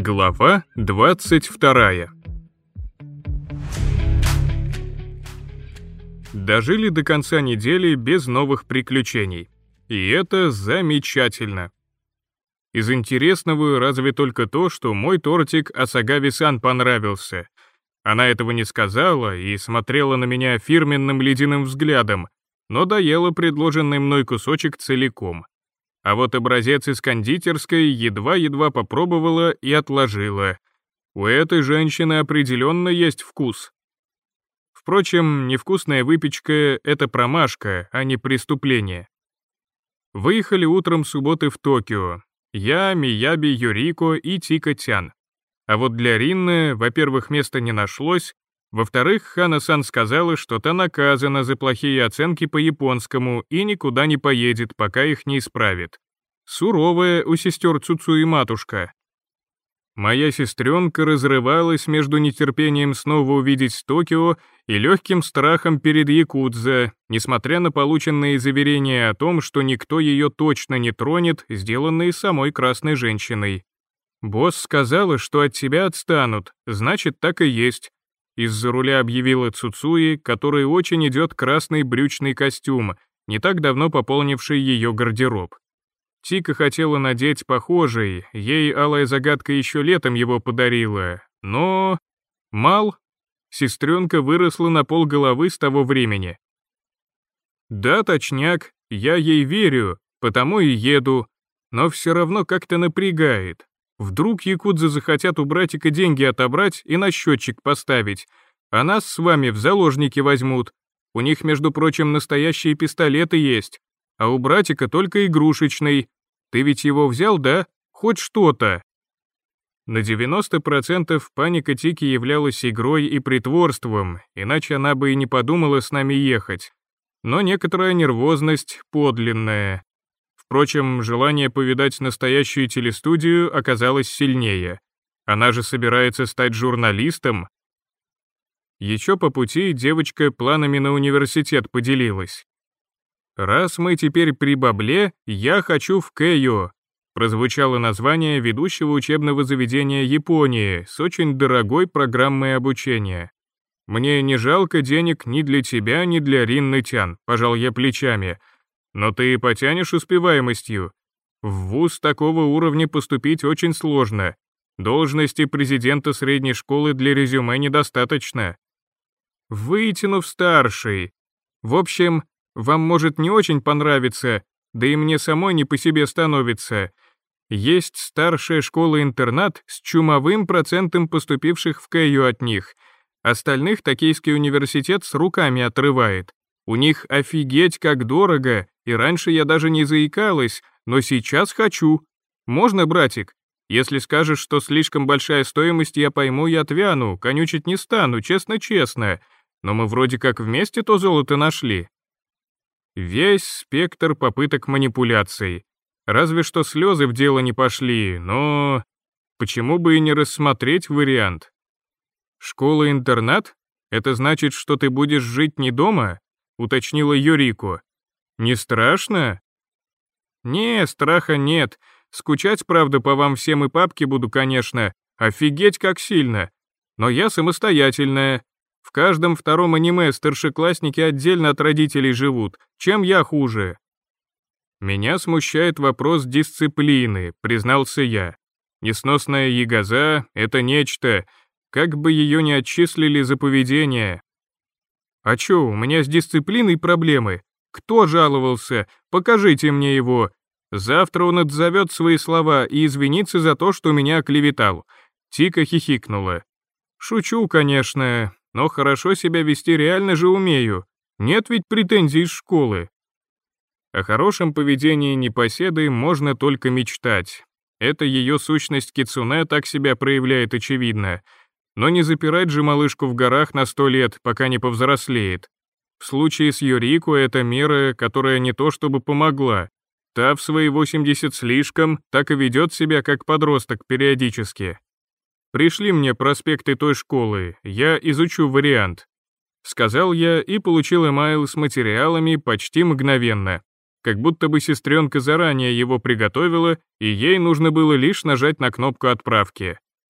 Глава 22. Дожили до конца недели без новых приключений. И это замечательно. Из интересного разве только то, что мой тортик Асагави-сан понравился. Она этого не сказала и смотрела на меня фирменным ледяным взглядом, но доела предложенный мной кусочек целиком. А вот образец из кондитерской едва-едва попробовала и отложила. У этой женщины определенно есть вкус. Впрочем, невкусная выпечка — это промашка, а не преступление. Выехали утром субботы в Токио. Я, Мияби, Юрико и Тика-тян. А вот для Ринны, во-первых, места не нашлось, во-вторых, Хана-сан сказала, что та наказана за плохие оценки по японскому и никуда не поедет, пока их не исправит. Суровая у сестер Цуцуи матушка. Моя сестренка разрывалась между нетерпением снова увидеть Токио и легким страхом перед якудза, несмотря на полученные заверения о том, что никто ее точно не тронет, сделанные самой красной женщиной. «Босс сказала, что от тебя отстанут, значит, так и есть», из-за руля объявила Цуцуи, которой очень идет красный брючный костюм, не так давно пополнивший ее гардероб. Тика хотела надеть похожий, ей алая загадка еще летом его подарила, но... Сестренка выросла на полголовы с того времени. Да, точняк, я ей верю, потому и еду, но все равно как-то напрягает. Вдруг якудзы захотят у братика деньги отобрать и на счетчик поставить, а нас с вами в заложники возьмут. У них, между прочим, настоящие пистолеты есть, а у братика только игрушечный. Ты ведь его взял, да? Хоть что-то. На 90% паника Тики являлась игрой и притворством, иначе она бы и не подумала с нами ехать. Но некоторая нервозность подлинная. Впрочем, желание повидать настоящую телестудию оказалось сильнее. Она же собирается стать журналистом. Еще по пути девочка планами на университет поделилась. «Раз мы теперь при бабле, я хочу в Кэйо», прозвучало название ведущего учебного заведения Японии с очень дорогой программой обучения. «Мне не жалко денег ни для тебя, ни для Ринны-тян», пожал я плечами. «Но ты потянешь успеваемостью. В вуз такого уровня поступить очень сложно. Должности президента средней школы для резюме недостаточно». «Вытянув старший. В общем, вам может не очень понравиться, да и мне самой не по себе становится. Есть старшая школа-интернат с чумовым процентом поступивших в Кэйо от них. Остальных Токийский университет с руками отрывает. У них офигеть как дорого, и раньше я даже не заикалась, но сейчас хочу. Можно, братик? Если скажешь, что слишком большая стоимость, я пойму и отвяну, конючить не стану, честно-честно. Но мы вроде как вместе то золото нашли». Весь спектр попыток манипуляций. Разве что слезы в дело не пошли, но... Почему бы и не рассмотреть вариант? «Школа-интернат? Это значит, что ты будешь жить не дома?» уточнила Юрико. «Не страшно?» «Не, страха нет. Скучать, правда, по вам всем и папке буду, конечно. Офигеть, как сильно. Но я самостоятельная. В каждом втором аниме старшеклассники отдельно от родителей живут. Чем я хуже?» «Меня смущает вопрос дисциплины», признался я. «Несносная ягоза — это нечто. Как бы ее ни отчислили за поведение». «А чё, у меня с дисциплиной проблемы? Кто жаловался? Покажите мне его. Завтра он отзовет свои слова и извинится за то, что меня оклеветал». Тика хихикнула. «Шучу, конечно, но хорошо себя вести реально же умею. Нет ведь претензий из школы». О хорошем поведении непоседы можно только мечтать. Это ее сущность кицуне так себя проявляет очевидно. Но не запирать же малышку в горах на 100 лет, пока не повзрослеет. В случае с Юрико это мера, которая не то чтобы помогла. Та в свои 80 слишком, так и ведет себя как подросток периодически. «Пришли мне проспекты той школы, я изучу вариант», сказал я и получил имейл с материалами почти мгновенно. Как будто бы сестренка заранее его приготовила, и ей нужно было лишь нажать на кнопку отправки.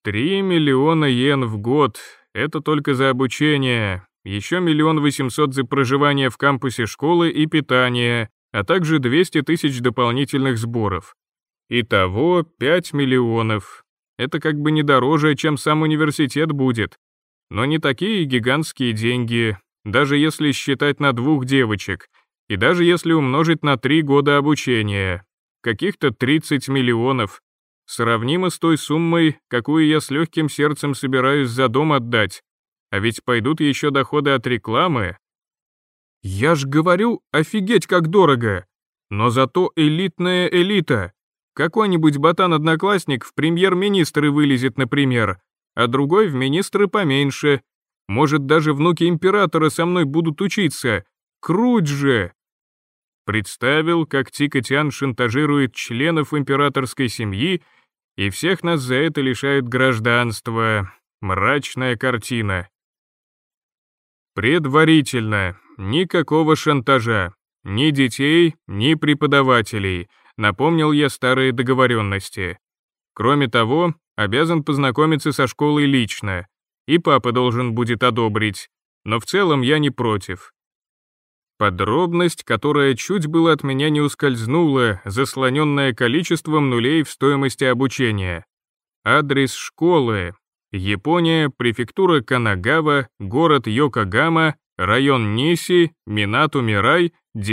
3 миллиона йен в год — это только за обучение, еще 1 800 000 за проживание в кампусе школы и питание, а также 200 000 дополнительных сборов. Итого 5 миллионов. Это как бы не дороже, чем сам университет будет. Но не такие гигантские деньги, даже если считать на 2 девочек, и даже если умножить на 3 года обучения. Каких-то 30 миллионов. Сравнимо с той суммой, какую я с легким сердцем собираюсь за дом отдать. А ведь пойдут еще доходы от рекламы. Я ж говорю, офигеть как дорого. Но зато элитная элита. Какой-нибудь ботан-одноклассник в премьер-министры вылезет, например, а другой в министры поменьше. Может, даже внуки императора со мной будут учиться. Круть же! Представил, как Тикотян шантажирует членов императорской семьи, и всех нас за это лишают гражданства. Мрачная картина. Предварительно. Никакого шантажа. Ни детей, ни преподавателей. Напомнил я старые договоренности. Кроме того, обязан познакомиться со школой лично. И папа должен будет одобрить. Но в целом я не против. Подробность, которая чуть было от меня не ускользнула, заслоненная количеством нулей в стоимости обучения. Адрес школы. Япония, префектура Канагава, город Йокогама, район Ниси, Минату-Мирай,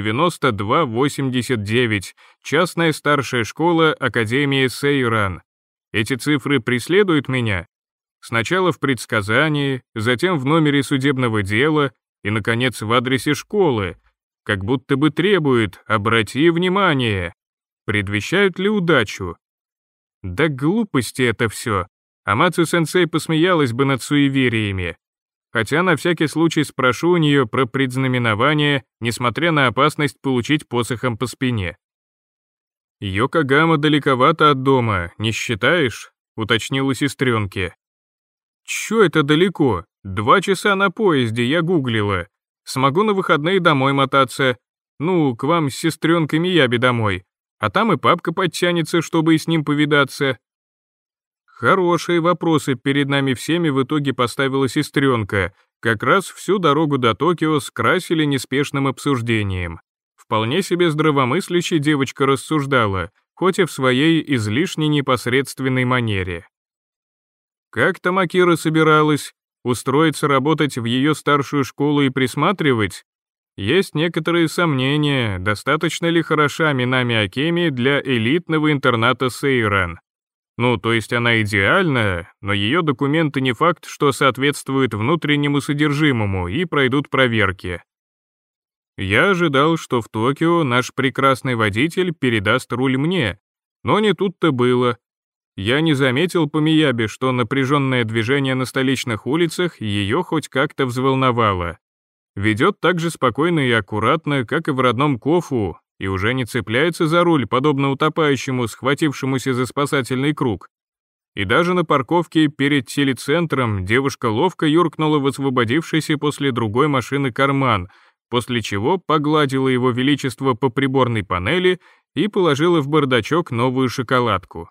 9289, частная старшая школа Академии Сейран. Эти цифры преследуют меня? Сначала в предсказании, затем в номере судебного дела и, наконец, в адресе школы, как будто бы требует «обрати внимание». Предвещают ли удачу? Да глупости это все. Амацу-сенсей посмеялась бы над суевериями. Хотя на всякий случай спрошу у нее про предзнаменование, несмотря на опасность получить посохом по спине. «Йокогама далековато от дома, не считаешь?» — уточнила сестренке. «Чё это далеко? 2 часа на поезде, я гуглила. Смогу на выходные домой мотаться. Ну, к вам с сестренкой Мияби домой. А там и папка подтянется, чтобы и с ним повидаться». Хорошие вопросы перед нами всеми в итоге поставила сестренка. Как раз всю дорогу до Токио скрасили неспешным обсуждением. Вполне себе здравомыслящей девочка рассуждала, хоть и в своей излишне непосредственной манере. Как там Акира собиралась? Устроиться работать в ее старшую школу и присматривать? Есть некоторые сомнения, достаточно ли хороша Минами Акеми для элитного интерната Сейран. Ну, то есть она идеальна, но ее документы не факт, что соответствуют внутреннему содержимому и пройдут проверки. Я ожидал, что в Токио наш прекрасный водитель передаст руль мне, но не тут-то было. Я не заметил по Миябе, что напряженное движение на столичных улицах ее хоть как-то взволновало. Ведет так же спокойно и аккуратно, как и в родном Кофу, и уже не цепляется за руль, подобно утопающему, схватившемуся за спасательный круг. И даже на парковке перед телецентром девушка ловко юркнула в освободившийся после другой машины карман, после чего погладила его величество по приборной панели и положила в бардачок новую шоколадку.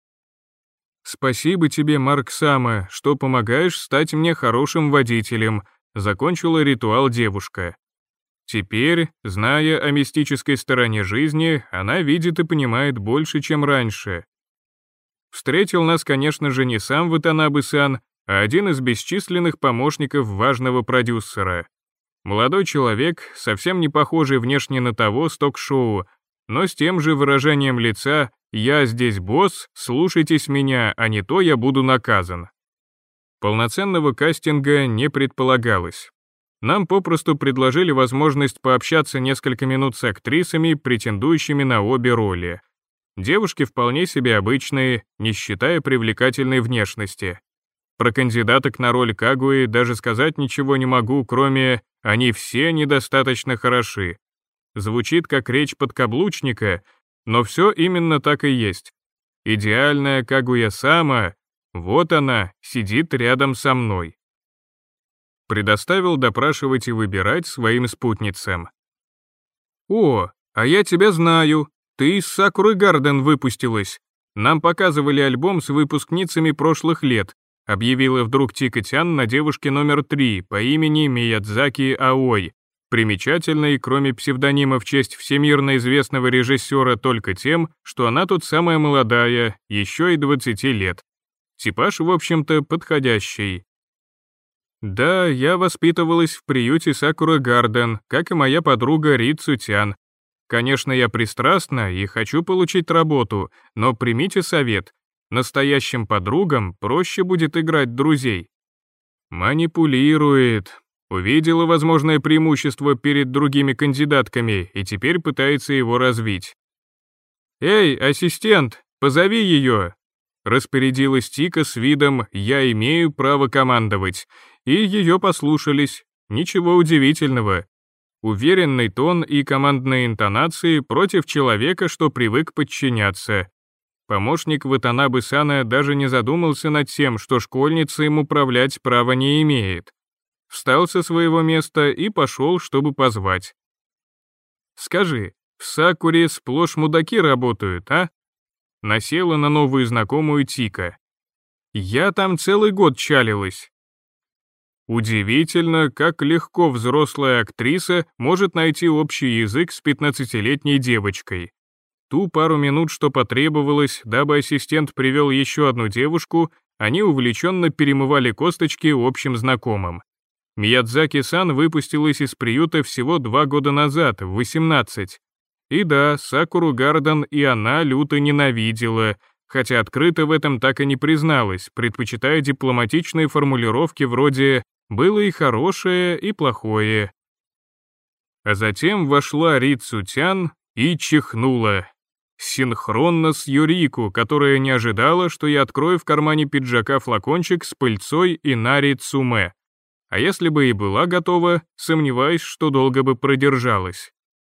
«Спасибо тебе, Марк-сама, что помогаешь стать мне хорошим водителем», закончила ритуал девушка. Теперь, зная о мистической стороне жизни, она видит и понимает больше, чем раньше. Встретил нас, конечно же, не сам Ватанабе-сан, а один из бесчисленных помощников важного продюсера. Молодой человек, совсем не похожий внешне на того с ток-шоу, но с тем же выражением лица «Я здесь босс, слушайтесь меня, а не то я буду наказан». Полноценного кастинга не предполагалось. Нам попросту предложили возможность пообщаться несколько минут с актрисами, претендующими на обе роли. Девушки вполне себе обычные, не считая привлекательной внешности. Про кандидаток на роль Кагуи даже сказать ничего не могу, кроме «они все недостаточно хороши». Звучит как речь подкаблучника, но все именно так и есть. Идеальная Кагуя-сама, вот она, сидит рядом со мной. Предоставил допрашивать и выбирать своим спутницам. «О, а я тебя знаю, ты из Сакуры Гарден выпустилась. Нам показывали альбом с выпускницами прошлых лет, объявила вдруг Тика-тян на девушке номер 3 по имени Миядзаки Аой, примечательной, кроме псевдонима в честь всемирно известного режиссера, только тем, что она тут самая молодая, еще и 20 лет. Типаж, в общем-то, подходящий. Да, я воспитывалась в приюте Сакура Гарден, как и моя подруга Ри Цутян. Конечно, я пристрастна и хочу получить работу, но примите совет. Настоящим подругам проще будет играть друзей. Манипулирует. Увидела возможное преимущество перед другими кандидатками и теперь пытается его развить. «Эй, ассистент, позови ее!» Распорядилась Тика с видом «я имею право командовать», и ее послушались. Ничего удивительного. Уверенный тон и командные интонации против человека, что привык подчиняться. Помощник Ватанабе-сана даже не задумался над тем, что школьница им управлять права не имеет. Встал со своего места и пошел, чтобы позвать. «Скажи, в Сакуре сплошь мудаки работают, а?» Насела на новую знакомую Тика. «Я там целый год чалилась». Удивительно, как легко взрослая актриса может найти общий язык с 15-летней девочкой. Ту пару минут, что потребовалось, дабы ассистент привел еще одну девушку, они увлеченно перемывали косточки общим знакомым. Миядзаки-сан выпустилась из приюта всего 2 года назад, в 18. И да, Сакуру Гарден и она люто ненавидела, хотя открыто в этом так и не призналась, предпочитая дипломатичные формулировки вроде «было и хорошее, и плохое». А затем вошла Ри Цутян и чихнула. Синхронно с Юрику, которая не ожидала, что я открою в кармане пиджака флакончик с пыльцой Инари Цуме. А если бы и была готова, сомневаюсь, что долго бы продержалась.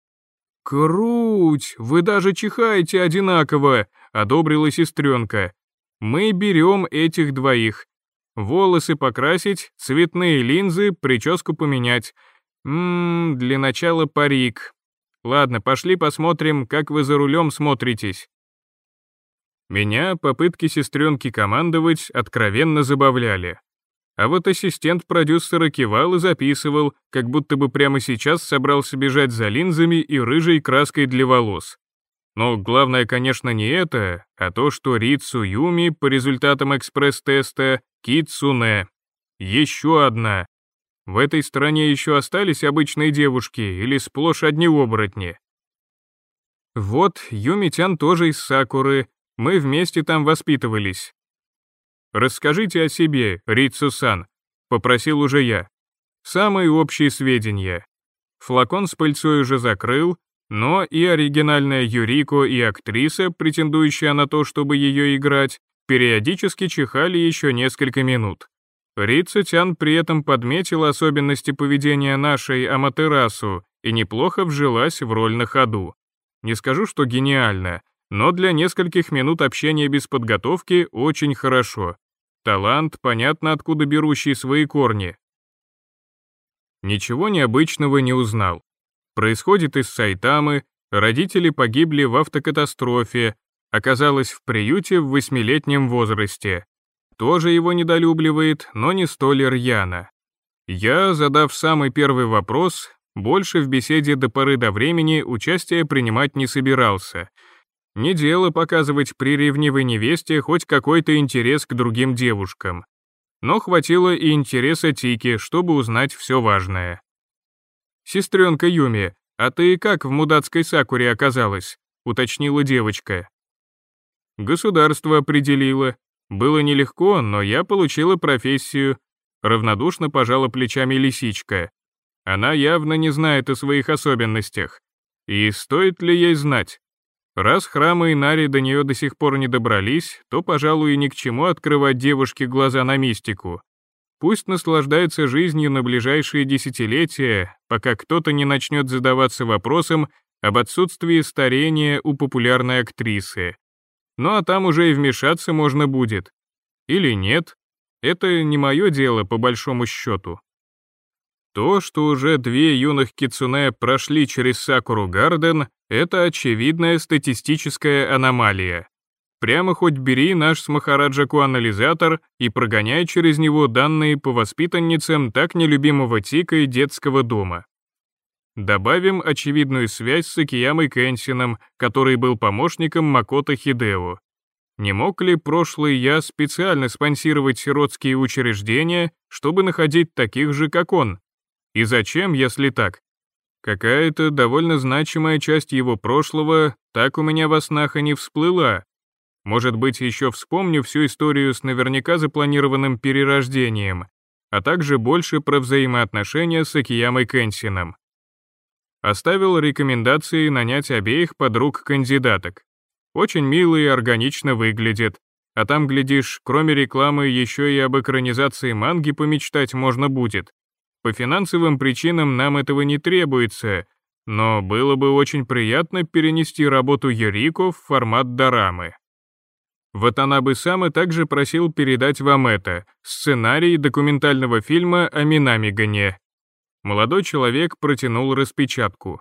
«Круть! Вы даже чихаете одинаково!» — одобрила сестренка. «Мы берем этих двоих. Волосы покрасить, цветные линзы, прическу поменять. Для начала парик. Ладно, пошли посмотрим, как вы за рулем смотритесь». Меня попытки сестренки командовать откровенно забавляли. А вот ассистент продюсера кивал и записывал, как будто бы прямо сейчас собрался бежать за линзами и рыжей краской для волос. Но главное, конечно, не это, а то, что Ри Цуюми по результатам экспресс-теста Кицуне. Еще одна. В этой стране еще остались обычные девушки или сплошь одни оборотни? Вот, Юми-тян тоже из Сакуры, мы вместе там воспитывались. «Расскажите о себе, Рицу-сан», — попросил уже я. «Самые общие сведения». Флакон с пыльцой уже закрыл, но и оригинальная Юрико и актриса, претендующая на то, чтобы ее играть, периодически чихали еще несколько минут. Рицу-тян при этом подметила особенности поведения нашей Аматерасу и неплохо вжилась в роль на ходу. Не скажу, что гениально, но для нескольких минут общения без подготовки очень хорошо. Талант, понятно откуда берущий свои корни. Ничего необычного не узнал. Происходит из Сайтамы, родители погибли в автокатастрофе, оказалась в приюте в 8-летнем возрасте. Тоже его недолюбливает, но не столь рьяно. Я, задав самый первый вопрос, больше в беседе до поры до времени участия принимать не собирался. Не дело показывать при ревнивой невесте хоть какой-то интерес к другим девушкам. Но хватило и интереса Тики, чтобы узнать все важное. «Сестренка Юми, а ты как в мудацкой Сакуре оказалась?» — уточнила девочка. «Государство определило. Было нелегко, но я получила профессию», — равнодушно пожала плечами лисичка. Она явно не знает о своих особенностях. И стоит ли ей знать? Раз храмы Инари до нее до сих пор не добрались, то, пожалуй, и ни к чему открывать девушке глаза на мистику. Пусть наслаждается жизнью на ближайшие десятилетия, пока кто-то не начнет задаваться вопросом об отсутствии старения у популярной актрисы. Ну а там уже и вмешаться можно будет. Или нет, это не мое дело по большому счету. То, что уже 2 юных кицуне прошли через Сакуру Гарден, это очевидная статистическая аномалия. Прямо хоть бери наш с Махараджаку анализатор и прогоняй через него данные по воспитанницам так нелюбимого Тика и детского дома. Добавим очевидную связь с Акиямой Кэнсином, который был помощником Макото Хидео. Не мог ли прошлый я специально спонсировать сиротские учреждения, чтобы находить таких же, как он? И зачем, если так? Какая-то довольно значимая часть его прошлого так у меня во снах и не всплыла. Может быть, еще вспомню всю историю с наверняка запланированным перерождением, а также больше про взаимоотношения с Акиямой Кэнсином. Оставил рекомендации нанять обеих подруг-кандидаток. Очень мило и органично выглядят, а там, глядишь, кроме рекламы, еще и об экранизации манги помечтать можно будет. По финансовым причинам нам этого не требуется, но было бы очень приятно перенести работу Юрико в формат дорамы. Ватанабе-сама также просил передать вам это, сценарий документального фильма о Минамигане. Молодой человек протянул распечатку.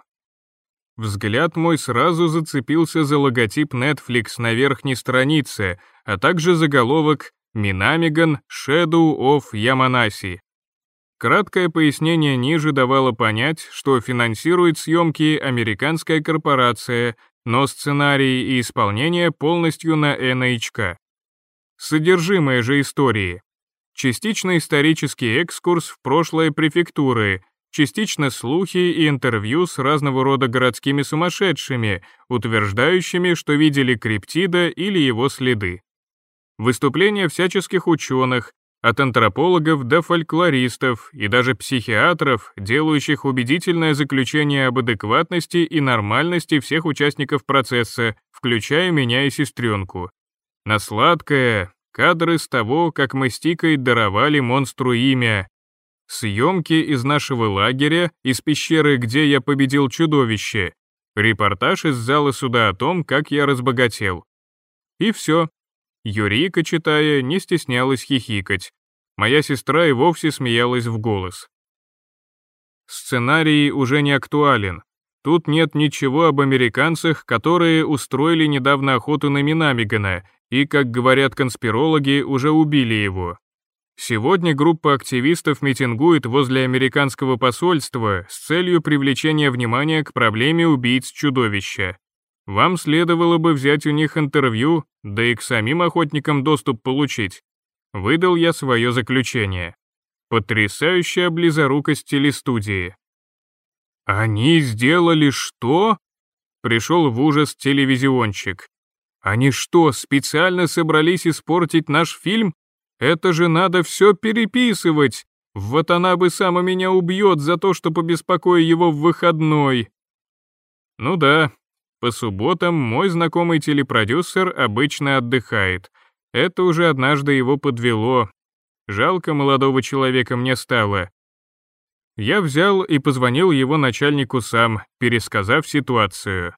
Взгляд мой сразу зацепился за логотип Netflix на верхней странице, а также заголовок «Минамиган Shadow of Yamanashi». Краткое пояснение ниже давало понять, что финансирует съемки американская корпорация, но сценарий и исполнение полностью на NHK. Содержимое же истории. Частично исторический экскурс в прошлое префектуры, частично слухи и интервью с разного рода городскими сумасшедшими, утверждающими, что видели Криптида или его следы. Выступления всяческих ученых, от антропологов до фольклористов и даже психиатров, делающих убедительное заключение об адекватности и нормальности всех участников процесса, включая меня и сестренку. На сладкое — кадры с того, как мы с Тикой даровали монстру имя. Съемки из нашего лагеря, из пещеры, где я победил чудовище. Репортаж из зала суда о том, как я разбогател. И все. Юрика, читая, не стеснялась хихикать. Моя сестра и вовсе смеялась в голос. Сценарий уже не актуален. Тут нет ничего об американцах, которые устроили недавно охоту на Минамигана и, как говорят конспирологи, уже убили его. Сегодня группа активистов митингует возле американского посольства с целью привлечения внимания к проблеме убийц чудовища. Вам следовало бы взять у них интервью, да и к самим охотникам доступ получить. Выдал я свое заключение. Потрясающая близорукость телестудии. «Они сделали что?» Пришел в ужас телевизионщик. «Они что, специально собрались испортить наш фильм? Это же надо все переписывать! Ватанабе-сама меня убьет за то, что побеспокою его в выходной». Ну да, по субботам мой знакомый телепродюсер обычно отдыхает. Это уже однажды его подвело. Жалко молодого человека мне стало. Я взял и позвонил его начальнику сам, пересказав ситуацию.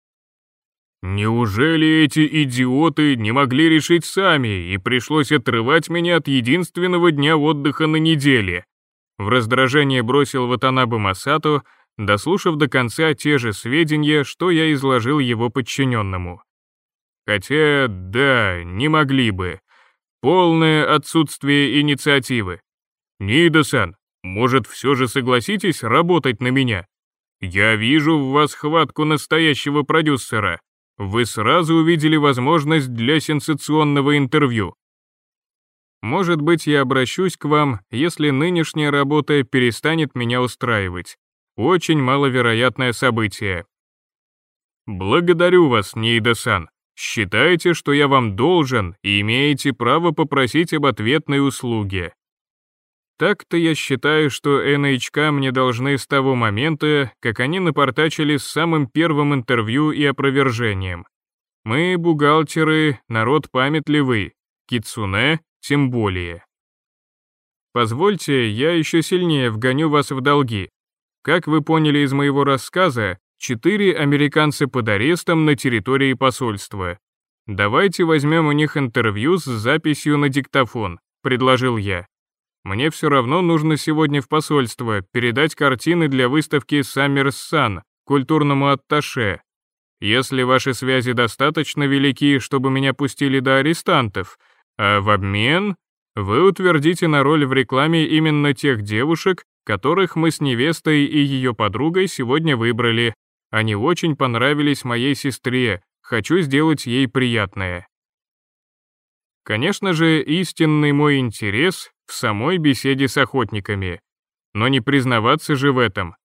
Неужели эти идиоты не могли решить сами, и пришлось отрывать меня от единственного дня отдыха на неделе? В раздражении бросил Ватанабе Масато, дослушав до конца те же сведения, что я изложил его подчиненному. Хотя, да, не могли бы. Полное отсутствие инициативы. Ниида-сан, может, все же согласитесь работать на меня? Я вижу в вас хватку настоящего продюсера. Вы сразу увидели возможность для сенсационного интервью. Может быть, я обращусь к вам, если нынешняя работа перестанет меня устраивать. Очень маловероятное событие. Благодарю вас, Ниида-сан. Считайте, что я вам должен и имеете право попросить об ответной услуге. Так-то я считаю, что NHK мне должны с того момента, как они напортачили с самым первым интервью и опровержением. Мы, бухгалтеры, народ памятливый, кицуне тем более. Позвольте, я еще сильнее вгоню вас в долги. Как вы поняли из моего рассказа, 4 американца под арестом на территории посольства. Давайте возьмем у них интервью с записью на диктофон, предложил я. Мне все равно нужно сегодня в посольство передать картины для выставки Summer Sun культурному атташе. Если ваши связи достаточно велики, чтобы меня пустили до арестантов, а в обмен вы утвердите на роль в рекламе именно тех девушек, которых мы с невестой и ее подругой сегодня выбрали. Они очень понравились моей сестре, хочу сделать ей приятное. Конечно же, истинный мой интерес в самой беседе с охотниками. Но не признаваться же в этом.